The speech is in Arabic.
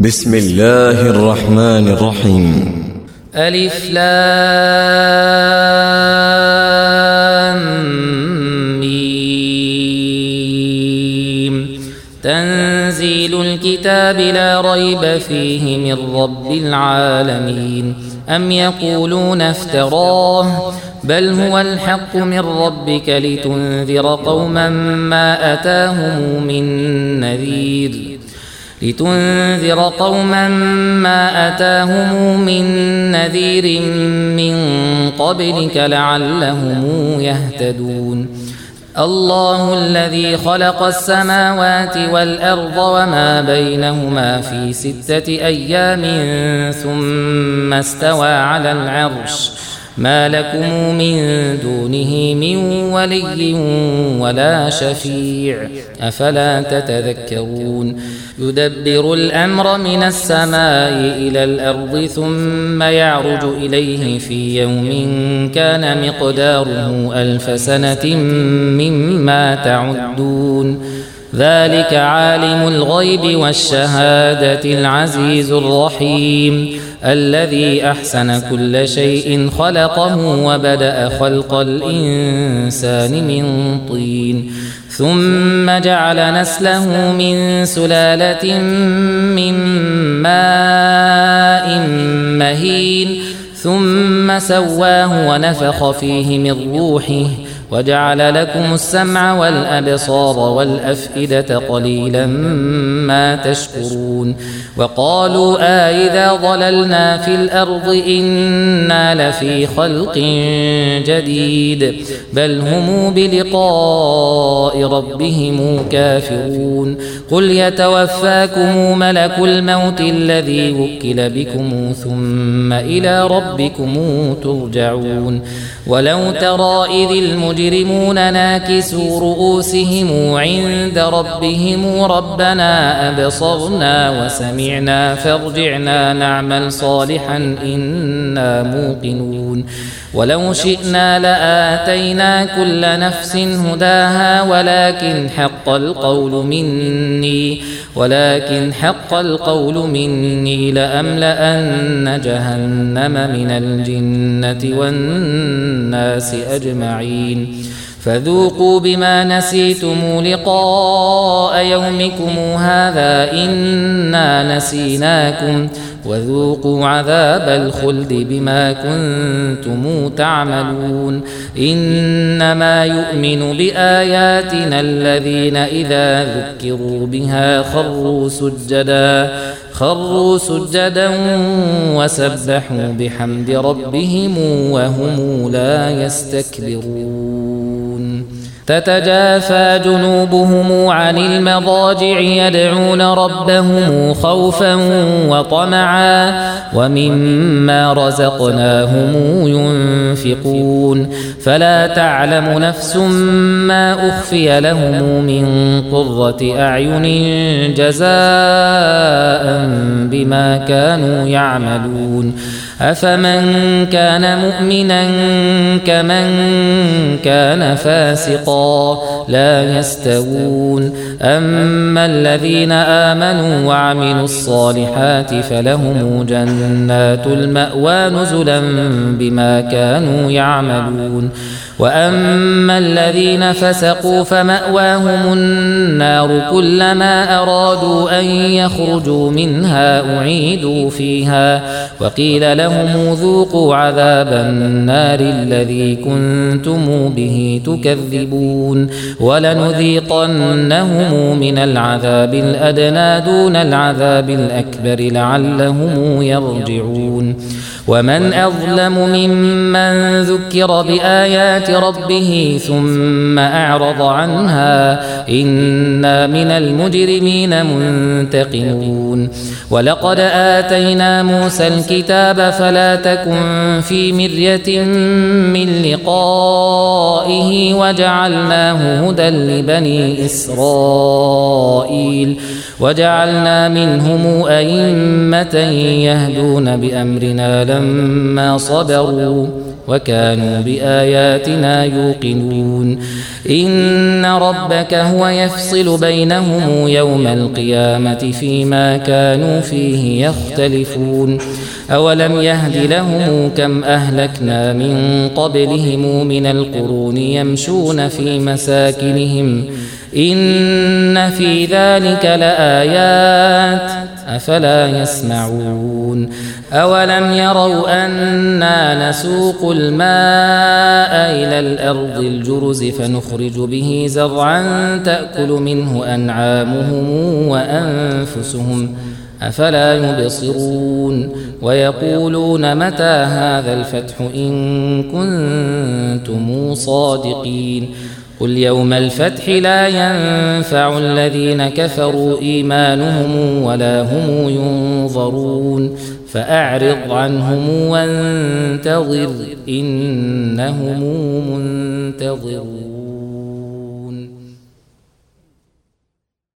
بسم الله الرحمن الرحيم. ألف لام ميم. تنزيل الكتاب لا ريب فيه من رب العالمين. أم يقولون افتراه بل هو الحق من ربك لتنذر قوما ما أتاهم من نذير من قبلك لعلهم يهتدون. الله الذي خلق السماوات والأرض وما بينهما في 6 أيام ثم استوى على العرش ما لكم من دونه من ولي ولا شفيع أفلا تتذكرون. يدبر الأمر من السماء إلى الأرض ثم يعرج إليه في يوم كان مقداره 1000 سنة مما تعدون. ذلك عالم الغيب والشهادة العزيز الرحيم الذي أحسن كل شيء خلقه وبدأ خلق الإنسان من طين ثم جعل نسله من سلالة من ماء مهين ثم سواه ونفخ فيه من روحه وجعل لكم السمع والأبصار والأفئدة قليلا ما تشكرون. وقالوا إذا ضللنا في الأرض إنا لفي خلق جديد بل هم بلقاء ربهم كافرون. قل يتوفاكم ملك الموت الذي وكل بكم ثم إلى ربكم ترجعون. ولو ترى إذ المجرمون ناكسوا رؤوسهم عند ربهم ربنا أبصرنا وسمعنا فارجعنا نعمل صالحا إنا موقنون. ولو شئنا لآتينا كل نفس هداها ولكن حق القول مني لأملأن جهنم من الجنة والناس أجمعين. فذوقوا بما نسيتم لقاء يومكم هذا إنا نسيناكم وذوقوا عذاب الخلد بما كنتم تعملون. إنما يؤمن بآياتنا الذين إذا ذكروا بها خروا سجدا وسبحوا بحمد ربهم وهم لا يستكبرون. تتجافى جنوبهم عن المضاجع يدعون ربهم خوفا وطمعا ومما رزقناهم ينفقون. فلا تعلم نفس ما أخفي لهم من قرة أعين جزاء بما كانوا يعملون. أفمن كان مؤمنا كمن كان فاسقا لا يستوون. أما الذين آمنوا وعملوا الصالحات فلهم جنات المأوى نزلا بما كانوا يعملون. وأما الذين فسقوا فمأواهم النار كلما أرادوا أن يخرجوا منها أعيدوا فيها وقيل لهم ذوقوا عذاب النار الذي كنتم به تكذبون. ولنذيقنهم من العذاب الأدنى دون العذاب الأكبر لعلهم يرجعون. ومن أظلم ممن ذكر بآيات ربه ثم أعرض عنها إنا من المجرمين منتقمون. ولقد آتينا موسى الكتاب فلا تكن في مرية من لقائه وجعلناه هدى لبني إسرائيل وجعلنا منهم أئمة يهدون بأمرنا لما صبروا وكانوا بآياتنا يوقنون إن ربك هو يفصل بينهم يوم القيامة فيما كانوا فيه يختلفون أولم يهد لهم كم أهلكنا من قبلهم من القرون يمشون في مساكنهم إن في ذلك لآيات أفلا يسمعون أولم يروا أنا نسوق الماء إلى الأرض الجرز فنخرج به زرعا تأكل منه أنعامهم وأنفسهم أفلا يبصرون ويقولون متى هذا الفتح إن كنتم صادقين قل يوم الفتح لا ينفع الذين كفروا إيمانهم ولا هم ينظرون فأعرض عنهم وانتظر إنهم منتظرون.